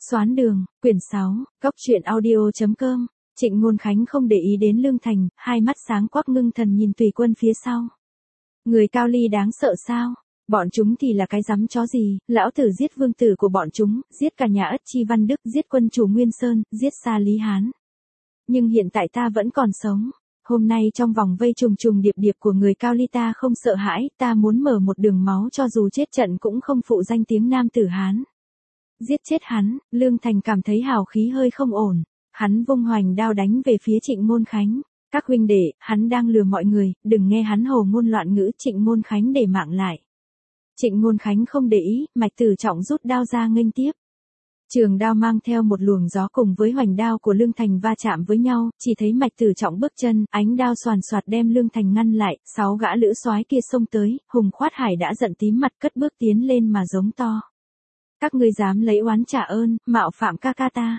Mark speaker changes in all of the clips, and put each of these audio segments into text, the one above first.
Speaker 1: Xoán đường, quyển 6, góc truyện audio.com. Trịnh Ngôn Khánh không để ý đến Lương Thành, hai mắt sáng quắc ngưng thần nhìn Tùy Quân phía sau. Người Cao Ly đáng sợ sao? Bọn chúng thì là cái rắm chó gì? Lão tử giết vương tử của bọn chúng, giết cả nhà Ất Chi Văn Đức, giết quân chủ Nguyên Sơn, giết Sa Lý Hán. Nhưng hiện tại ta vẫn còn sống. Hôm nay trong vòng vây trùng trùng điệp điệp của người Cao Ly ta không sợ hãi, ta muốn mở một đường máu cho dù chết trận cũng không phụ danh tiếng nam tử Hán. Giết chết hắn, Lương Thành cảm thấy hào khí hơi không ổn. Hắn vung hoành đao đánh về phía Trịnh Ngôn Khánh. Các huynh đệ, hắn đang lừa mọi người, đừng nghe hắn hồ ngôn loạn ngữ. Trịnh Ngôn Khánh để mạng lại. Trịnh Ngôn Khánh không để ý, Mạch Tử Trọng rút đao ra nghênh tiếp. Trường đao mang theo một luồng gió cùng với hoành đao của Lương Thành va chạm với nhau, chỉ thấy Mạch Tử Trọng bước chân, ánh đao xoàn xoạt đem Lương Thành ngăn lại, 6 gã lữ soái kia xông tới, Hùng Khoát Hải đã giận tím mặt cất bước tiến lên mà giống to. Các ngươi dám lấy oán trả ơn, mạo phạm ca ca ta.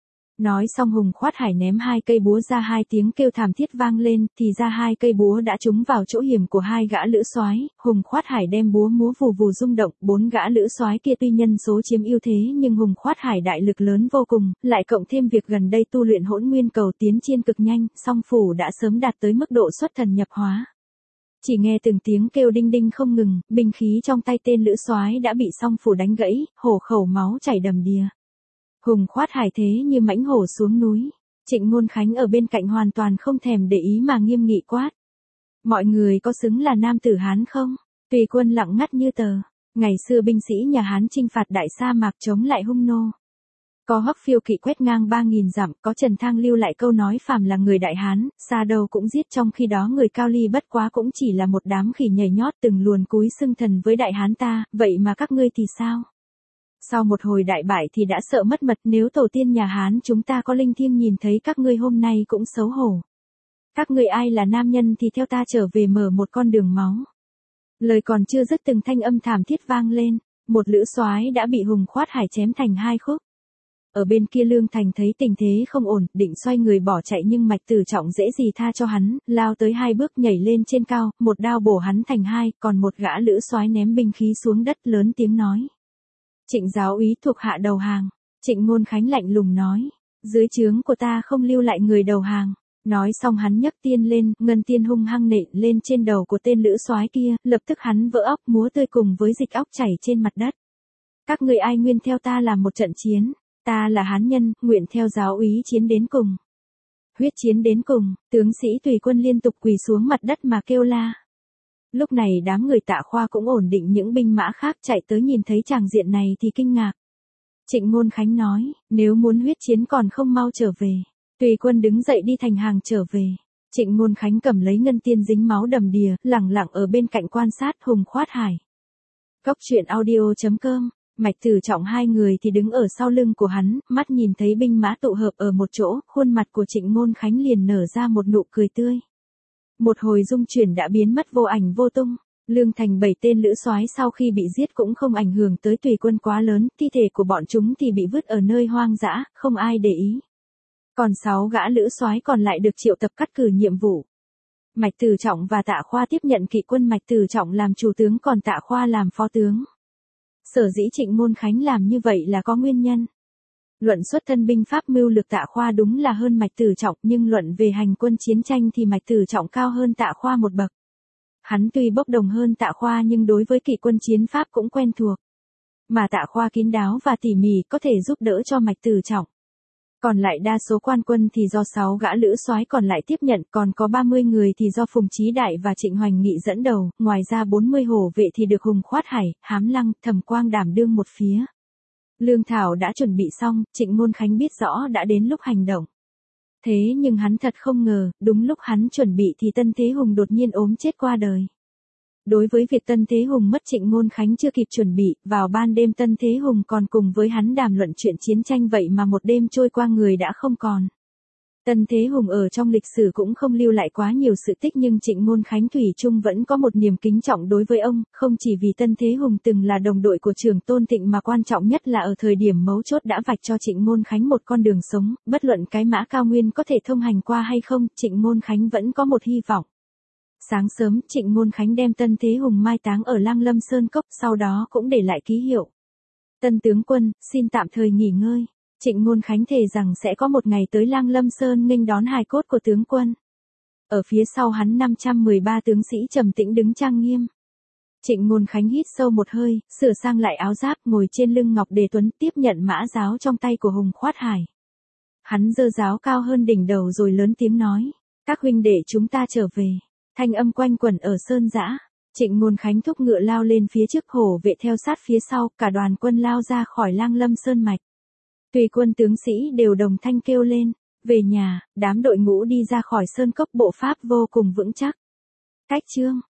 Speaker 1: Nói xong Hùng Khoát Hải ném 2 cây búa ra, 2 tiếng kêu thảm thiết vang lên, thì ra 2 cây búa đã trúng vào chỗ hiểm của 2 gã lữ soái. Hùng Khoát Hải đem búa múa vù vù rung động, 4 gã lữ soái kia tuy nhân số chiếm ưu thế nhưng Hùng Khoát Hải đại lực lớn vô cùng, lại cộng thêm việc gần đây tu luyện Hỗn Nguyên Cầu tiến chiên cực nhanh, song phủ đã sớm đạt tới mức độ xuất thần nhập hóa. Chỉ nghe từng tiếng kêu đinh đinh không ngừng, binh khí trong tay tên lữ soái đã bị song phủ đánh gãy, hổ khẩu máu chảy đầm đìa. Hùng Khoát Hải thế như mãnh hổ xuống núi. Trịnh Ngôn Khánh ở bên cạnh hoàn toàn không thèm để ý mà nghiêm nghị quát. Mọi người có xứng là nam tử Hán không? Tùy Quân lặng ngắt như tờ. Ngày xưa binh sĩ nhà Hán chinh phạt đại sa mạc chống lại hung nô. Có Hắc Phiêu kỵ quét ngang 3.000 dặm, có Trần Thang lưu lại câu nói phàm là người đại Hán, xa đâu cũng giết, trong khi đó người Cao Ly bất quá cũng chỉ là một đám khỉ nhảy nhót từng luồn cúi xưng thần với đại Hán ta, vậy mà các ngươi thì sao? Sau một hồi đại bại thì đã sợ mất mật, nếu tổ tiên nhà Hán chúng ta có linh thiêng nhìn thấy các ngươi hôm nay cũng xấu hổ. Các ngươi ai là nam nhân thì theo ta trở về mở một con đường máu. Lời còn chưa dứt từng thanh âm thảm thiết vang lên, một lữ soái đã bị Hùng Khoát Hải chém thành 2 khúc. Ở bên kia Lương Thành thấy tình thế không ổn, định xoay người bỏ chạy nhưng Mạch Tử Trọng dễ gì tha cho hắn, lao tới 2 bước nhảy lên trên cao, một đao bổ hắn thành 2, còn một gã lữ soái ném binh khí xuống đất lớn tiếng nói. Trịnh giáo úy thuộc hạ đầu hàng. Trịnh Ngôn Khánh lạnh lùng nói, dưới trướng của ta không lưu lại người đầu hàng. Nói xong hắn nhấc tiên lên, ngân tiên hung hăng nện lên trên đầu của tên lữ soái kia, lập tức hắn vỡ óc múa tươi cùng với dịch óc chảy trên mặt đất. Các người ai nguyên theo ta làm một trận chiến, ta là Hán nhân, nguyện theo giáo úy chiến đến cùng. Huyết chiến đến cùng, tướng sĩ Tùy Quân liên tục quỳ xuống mặt đất mà kêu la. Lúc này đám người Tạ Khoa cũng ổn định, những binh mã khác chạy tới nhìn thấy tràng diện này thì kinh ngạc. Trịnh Ngôn Khánh nói, nếu muốn huyết chiến còn không mau trở về. Tùy Quân đứng dậy đi thành hàng trở về. Trịnh Ngôn Khánh cầm lấy ngân tiên dính máu đầm đìa, lẳng lặng ở bên cạnh quan sát Hùng Khoát Hải. Góc truyện audio.com. Mạch Tử Trọng 2 người thì đứng ở sau lưng của hắn, mắt nhìn thấy binh mã tụ hợp ở một chỗ, khuôn mặt của Trịnh Ngôn Khánh liền nở ra một nụ cười tươi. Một hồi dung chuyển đã biến mất vô ảnh vô tung. Lương Thành 7 tên lữ soái sau khi bị giết cũng không ảnh hưởng tới Tùy Quân quá lớn, thi thể của bọn chúng thì bị vứt ở nơi hoang dã, không ai để ý. Còn 6 gã lữ soái còn lại được triệu tập cắt cử nhiệm vụ. Mạch Tử Trọng và Tạ Khoa tiếp nhận kỵ quân, Mạch Tử Trọng làm chủ tướng còn Tạ Khoa làm phó tướng. Sở dĩ Trịnh Ngôn Khánh làm như vậy là có nguyên nhân. Luận xuất thân binh pháp mưu lược Tạ Khoa đúng là hơn Mạch Tử Trọng, nhưng luận về hành quân chiến tranh thì Mạch Tử Trọng cao hơn Tạ Khoa một bậc. Hắn tuy bốc đồng hơn Tạ Khoa nhưng đối với kỵ quân chiến pháp cũng quen thuộc. Mà Tạ Khoa kín đáo và tỉ mỉ có thể giúp đỡ cho Mạch Tử Trọng. Còn lại đa số quan quân thì do 6 gã lữ soái còn lại tiếp nhận, còn có 30 người thì do Phùng Chí Đại và Trịnh Hoành Nghị dẫn đầu, ngoài ra 40 hổ vệ thì được Hùng Khoát Hải, Hám Lăng, Thẩm Quang đảm đương một phía. Lương thảo đã chuẩn bị xong, Trịnh Ngôn Khánh biết rõ đã đến lúc hành động. Thế nhưng hắn thật không ngờ, đúng lúc hắn chuẩn bị thì Tân Thế Hùng đột nhiên ốm chết qua đời. Đối với việc Tân Thế Hùng mất, Trịnh Ngôn Khánh chưa kịp chuẩn bị, vào ban đêm Tân Thế Hùng còn cùng với hắn đàm luận chuyện chiến tranh, vậy mà một đêm trôi qua người đã không còn. Tân Thế Hùng ở trong lịch sử cũng không lưu lại quá nhiều sự tích, nhưng Trịnh Ngôn Khánh thủy chung vẫn có một niềm kính trọng đối với ông, không chỉ vì Tân Thế Hùng từng là đồng đội của Trường Tôn Thịnh mà quan trọng nhất là ở thời điểm mấu chốt đã vạch cho Trịnh Ngôn Khánh một con đường sống, bất luận cái mã cao nguyên có thể thông hành qua hay không, Trịnh Ngôn Khánh vẫn có một hy vọng. Sáng sớm, Trịnh Ngôn Khánh đem Tân Thế Hùng mai táng ở Lang Lâm Sơn Cốc, sau đó cũng để lại ký hiệu. Tân tướng quân, xin tạm thời nghỉ ngơi. Trịnh Ngôn Khánh thề rằng sẽ có một ngày tới Lang Lâm Sơn nghênh đón hài cốt của tướng quân. Ở phía sau hắn 513 tướng sĩ trầm tĩnh đứng trang nghiêm. Trịnh Ngôn Khánh hít sâu một hơi, sửa sang lại áo giáp, ngồi trên lưng Ngọc Đề Tuấn, tiếp nhận mã giáo trong tay của Hùng Khoát Hải. Hắn giơ giáo cao hơn đỉnh đầu rồi lớn tiếng nói, các huynh đệ chúng ta trở về. Thanh âm quanh quẩn ở sơn dã. Trịnh Ngôn Khánh thúc ngựa lao lên phía trước, hổ vệ theo sát phía sau, cả đoàn quân lao ra khỏi Lang Lâm Sơn mạch. Tùy quân tướng sĩ đều đồng thanh kêu lên, về nhà, đám đội ngũ đi ra khỏi sơn cốc, bộ pháp vô cùng vững chắc. Cách chương